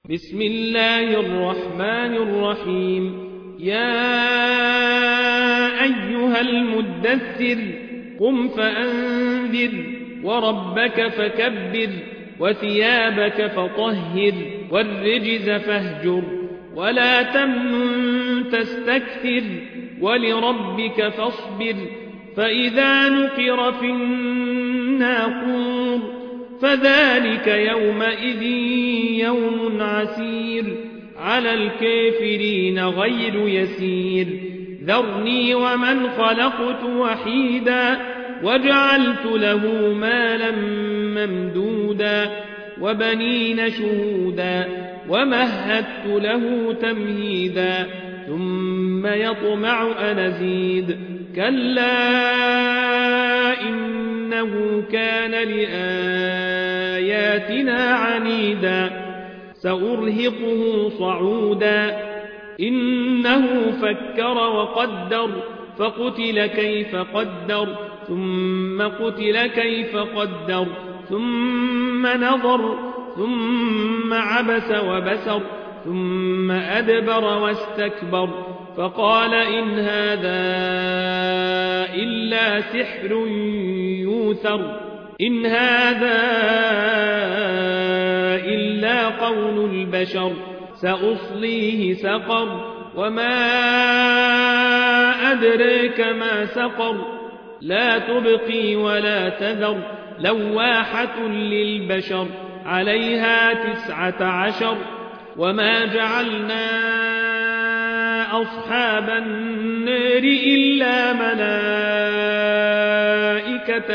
بسم الله الرحمن الرحيم يا أيها المدثر قم فأنذر وربك فكبر وثيابك فطهر والرجز فاهجر ولا تمنن تستكثر ولربك فاصبر فإذا نقر في الناقور فذلك يومئذ يوم عسير على الكافرين غير يسير ذرني ومن خلقت وحيدا وجعلت له مالا ممدودا وبنين شهودا ومهدت له تمهيدا ثم يطمع أن أزيد كلا إنه كان لآياتنا عنيدا سأرهقه صعودا إنه فكر وقدر فقتل كيف قدر ثم قتل كيف قدر ثم نظر ثم عبس وبسر ثم أدبر واستكبر فقال إن هذا إلا سحر يوثر إن هذا إلا قول البشر سأصليه سقر وما أدريك ما سقر لا تبقي ولا تذر لواحة للبشر عليها 19 وما جعلنا أصحاب النار إلا ملائكة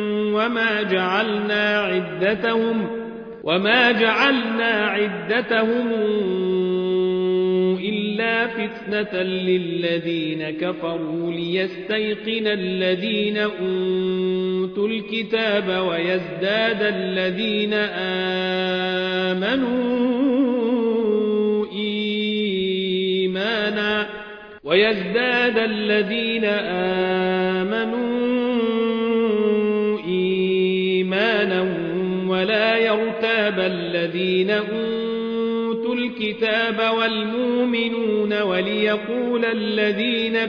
وما جعلنا عدتهم إلا فتنة للذين كفروا ليستيقن الذين أوتوا الكتاب ويزداد الذين آمنوا إيمانا ولا يرتاب الذين أوتوا الكتاب والمؤمنون وليقول الذين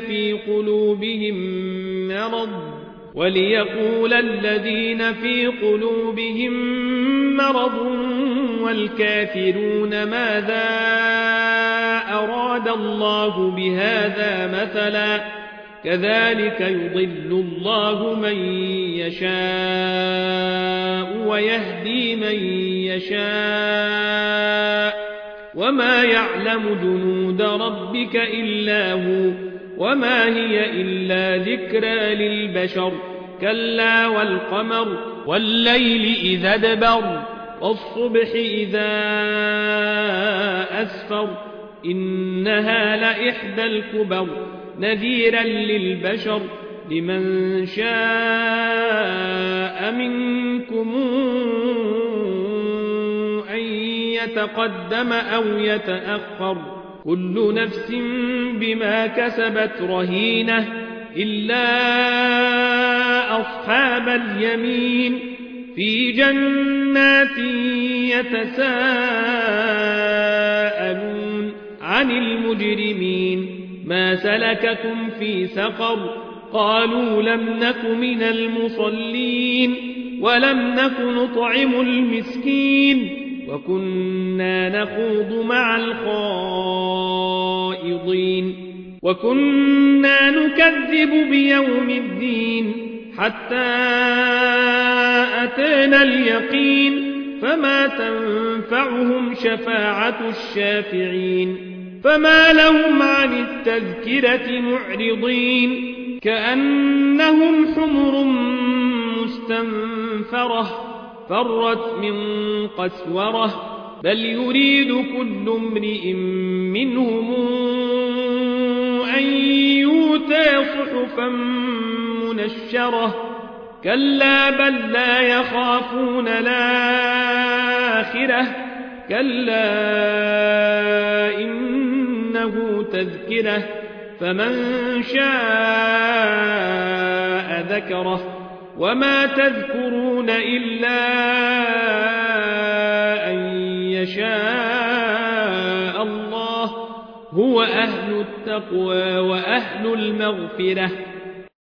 في قلوبهم مرض والكافرون ماذا أراد الله بهذا مثلا كذلك يضل الله من يشاء ويهدي من يشاء وما يعلم جنود ربك إلا هو وما هي إلا ذكرى للبشر كلا والقمر والليل إذا ادبر والصبح إذا أسفر إنها لإحدى الكبر نذيرا للبشر لمن شاء منكم أن يتقدم أو يتأخر كل نفس بما كسبت رهينة إلا أصحاب اليمين في جنات يتساءلون عن المجرمين ما سلككم في سقر قالوا لم نك من المصلين ولم نك نطعم المسكين وكنا نخوض مع الخائضين وكنا نكذب بيوم الدين حتى أتانا اليقين فما تنفعهم شفاعة الشافعين فما لهم عن التذكرة معرضين كأنهم حمر مستنفرة فرت من قسورة بل يريد كل امرئ منهم أن يؤتى صحفا منشرة كلا بل لا يخافون الآخرة كلا إنه تذكرة فمن شاء ذكره وما تذكرون إلا أن يشاء هو أهل التقوى وأهل المغفرة